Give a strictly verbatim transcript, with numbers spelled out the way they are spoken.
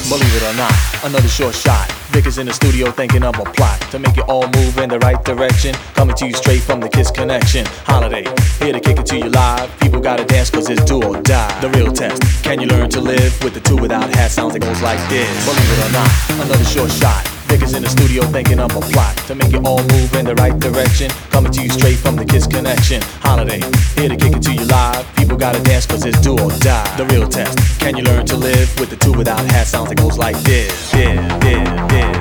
Believe it or not, another short shot. Vic is in the studio thinking of a plot to make it all move in the right direction. Coming to you straight from the Kiss Connection. Holiday, here to kick it to you live. People gotta dance cause it's do or die. The real test, can you learn to live with the two without hat sounds that goes like this? Believe it or not, another short shot. Vic is in the studio thinking of a plot to make it all move in the right direction. Coming to you straight from the Kiss Connection. Holiday, here to kick it to you live. People gotta dance cause it's do or die. The real test, can you learn to live with the two without hat sounds that goes like this? Yeah, yeah, yeah.